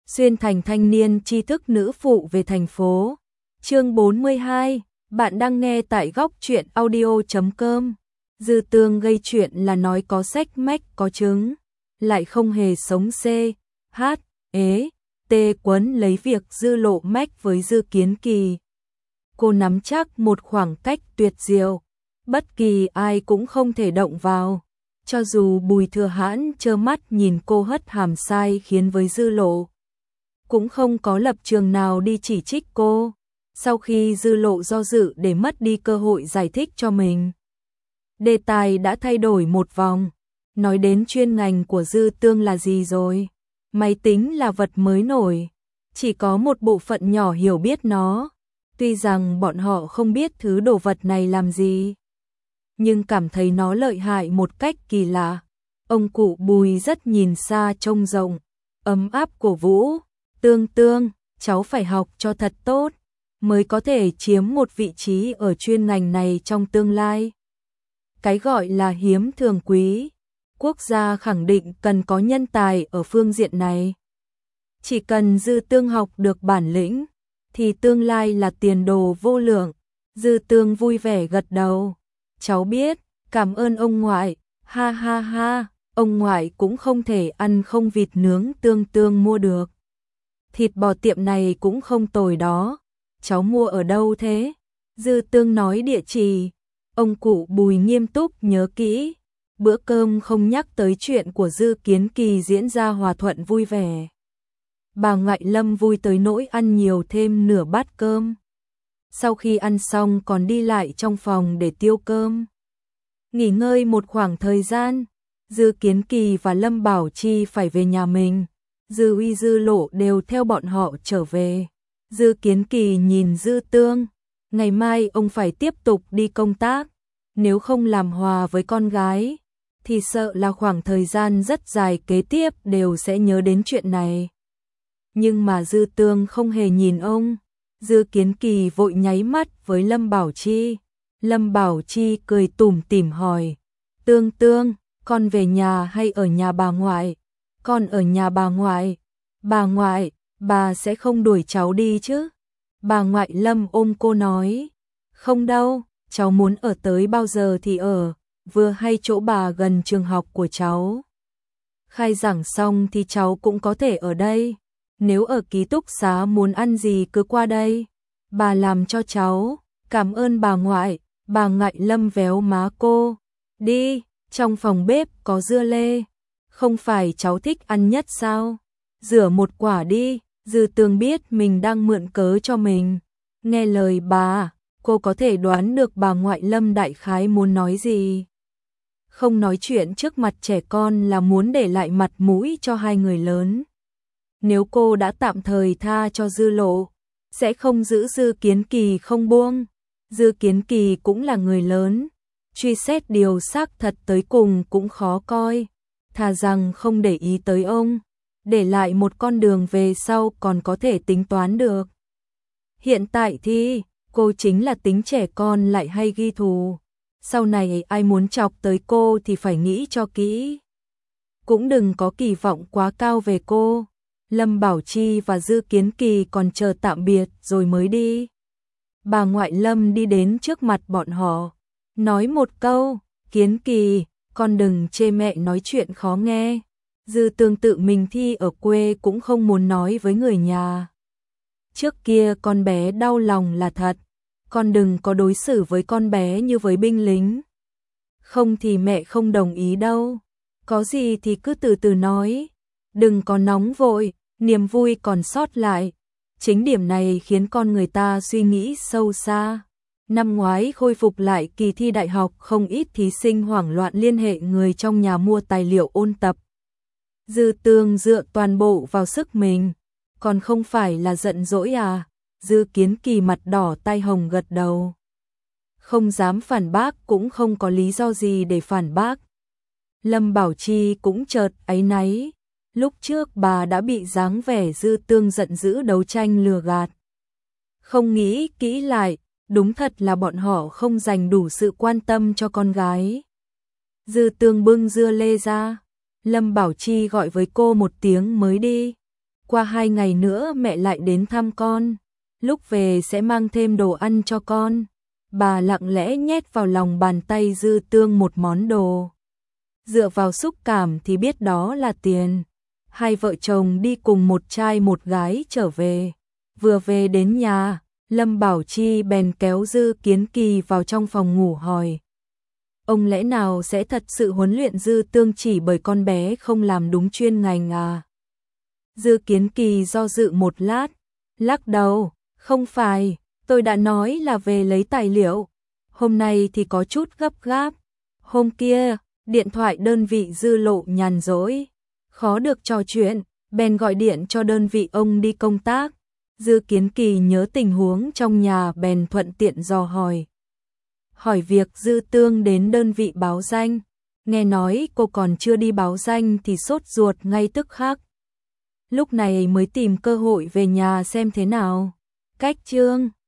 xuyên thành thanh niên tri thức nữ phụ về thành phố. Chương 42, bạn đang nghe tại góc truyện audio.com. Dư Tương gây chuyện là nói có sách mách có chứng, lại không hề sống C, H, ế, T quấn lấy việc Dư Lộ mách với Dư Kiến Kỳ. Cô nắm chắc một khoảng cách tuyệt diệu, bất kỳ ai cũng không thể động vào. Cho dù Bùi Thừa Hãn trơ mắt nhìn cô hất hàm sai khiến với Dư Lộ, cũng không có lập trường nào đi chỉ trích cô. Sau khi Dư Lộ do dự để mất đi cơ hội giải thích cho mình, đề tài đã thay đổi một vòng. Nói đến chuyên ngành của Dư Tương là gì rồi? Máy tính là vật mới nổi, chỉ có một bộ phận nhỏ hiểu biết nó. Tuy rằng bọn họ không biết thứ đồ vật này làm gì, nhưng cảm thấy nó lợi hại một cách kỳ lạ. Ông cụ Bùi rất nhìn xa trông rộng, ấm áp cổ vũ, Tương, cháu phải học cho thật tốt, mới có thể chiếm một vị trí ở chuyên ngành này trong tương lai. Cái gọi là hiếm thường quý, quốc gia khẳng định cần có nhân tài ở phương diện này. Chỉ cần Dư Tương học được bản lĩnh, thì tương lai là tiền đồ vô lượng. Dư Tương vui vẻ gật đầu. Cháu biết, cảm ơn ông ngoại, ha ha ha, ông ngoại cũng không thể ăn không vịt nướng Tương mua được. Thịt bò tiệm này cũng không tồi đó, cháu mua ở đâu thế? Dư Tương nói địa chỉ, ông cụ Bùi nghiêm túc nhớ kỹ. Bữa cơm không nhắc tới chuyện của Dư Kiến Kỳ diễn ra hòa thuận vui vẻ. Bà ngoại Lâm vui tới nỗi ăn nhiều thêm nửa bát cơm. Sau khi ăn xong còn đi lại trong phòng để tiêu cơm. Nghỉ ngơi một khoảng thời gian, Dư Kiến Kỳ và Lâm Bảo Chi phải về nhà mình. Dư Uy Dư Lộ đều theo bọn họ trở về. Dư Kiến Kỳ nhìn Dư Tương, ngày mai ông phải tiếp tục đi công tác, nếu không làm hòa với con gái, thì sợ là khoảng thời gian rất dài kế tiếp đều sẽ nhớ đến chuyện này. Nhưng mà Dư Tương không hề nhìn ông. Dư Kiến Kỳ vội nháy mắt với Lâm Bảo Chi. Lâm Bảo Chi cười tủm tỉm hỏi, Tương, con về nhà hay ở nhà bà ngoại? Con ở nhà bà ngoại. Bà ngoại, bà sẽ không đuổi cháu đi chứ? Bà ngoại Lâm ôm cô nói, không đâu, cháu muốn ở tới bao giờ thì ở, vừa hay chỗ bà gần trường học của cháu. Khai giảng xong thì cháu cũng có thể ở đây. Nếu ở ký túc xá muốn ăn gì cứ qua đây, bà làm cho cháu. Cảm ơn bà ngoại. Bà ngoại Lâm véo má cô. Đi, trong phòng bếp có dưa lê, không phải cháu thích ăn nhất sao? Rửa một quả đi. Dư Tương biết mình đang mượn cớ cho mình. Nghe lời bà, cô có thể đoán được bà ngoại Lâm đại khái muốn nói gì. Không nói chuyện trước mặt trẻ con là muốn để lại mặt mũi cho hai người lớn. Nếu cô đã tạm thời tha cho Dư Lộ, sẽ không giữ Dư Kiến Kỳ không buông. Dư Kiến Kỳ cũng là người lớn, truy xét điều xác thật tới cùng cũng khó coi. Thà rằng không để ý tới ông, để lại một con đường về sau còn có thể tính toán được. Hiện tại thì, cô chính là tính trẻ con lại hay ghi thù. Sau này ai muốn chọc tới cô thì phải nghĩ cho kỹ. Cũng đừng có kỳ vọng quá cao về cô. Lâm Bảo Chi và Dư Kiến Kỳ còn chờ tạm biệt rồi mới đi. Bà ngoại Lâm đi đến trước mặt bọn họ, nói một câu, Kiến Kỳ, con đừng chê mẹ nói chuyện khó nghe. Dư Tương tự mình thi ở quê cũng không muốn nói với người nhà. Trước kia con bé đau lòng là thật, con đừng có đối xử với con bé như với binh lính. Không thì mẹ không đồng ý đâu, có gì thì cứ từ từ nói, đừng có nóng vội, niềm vui còn sót lại. Chính điểm này khiến con người ta suy nghĩ sâu xa. Năm ngoái khôi phục lại kỳ thi đại học, không ít thí sinh hoảng loạn liên hệ người trong nhà mua tài liệu ôn tập. Dư Tương dựa toàn bộ vào sức mình, còn không phải là giận dỗi à? Dư Kiến Kỳ mặt đỏ tai hồng gật đầu. Không dám phản bác cũng không có lý do gì để phản bác. Lâm Bảo Chi cũng chợt áy náy. Lúc trước bà đã bị dáng vẻ Dư Tương giận dữ đấu tranh lừa gạt. Không nghĩ kỹ lại, đúng thật là bọn họ không dành đủ sự quan tâm cho con gái. Dư Tương bưng dưa lê ra. Lâm Bảo Chi gọi với cô một tiếng mới đi. qua 2 ngày nữa mẹ lại đến thăm con, lúc về sẽ mang thêm đồ ăn cho con. Bà lặng lẽ nhét vào lòng bàn tay Dư Tương một món đồ. Dựa vào xúc cảm thì biết đó là tiền. Hai vợ chồng đi cùng một trai một gái trở về. Vừa về đến nhà, Lâm Bảo Chi bèn kéo Dư Kiến Kỳ vào trong phòng ngủ hỏi. Ông lẽ nào sẽ thật sự huấn luyện Dư Tương chỉ bởi con bé không làm đúng chuyên ngành à? Dư Kiến Kỳ do dự một lát, lắc đầu, không phải, tôi đã nói là về lấy tài liệu. Hôm nay thì có chút gấp gáp. Hôm kia, điện thoại đơn vị Dư Lộ nhàn rỗi, khó được trò chuyện, bèn gọi điện cho đơn vị ông đi công tác. Dư Kiến Kỳ nhớ tình huống trong nhà bèn thuận tiện dò hỏi. Hỏi việc Dư Tương đến đơn vị báo danh, nghe nói cô còn chưa đi báo danh thì sốt ruột ngay tức khắc. Lúc này mới tìm cơ hội về nhà xem thế nào. Cách chương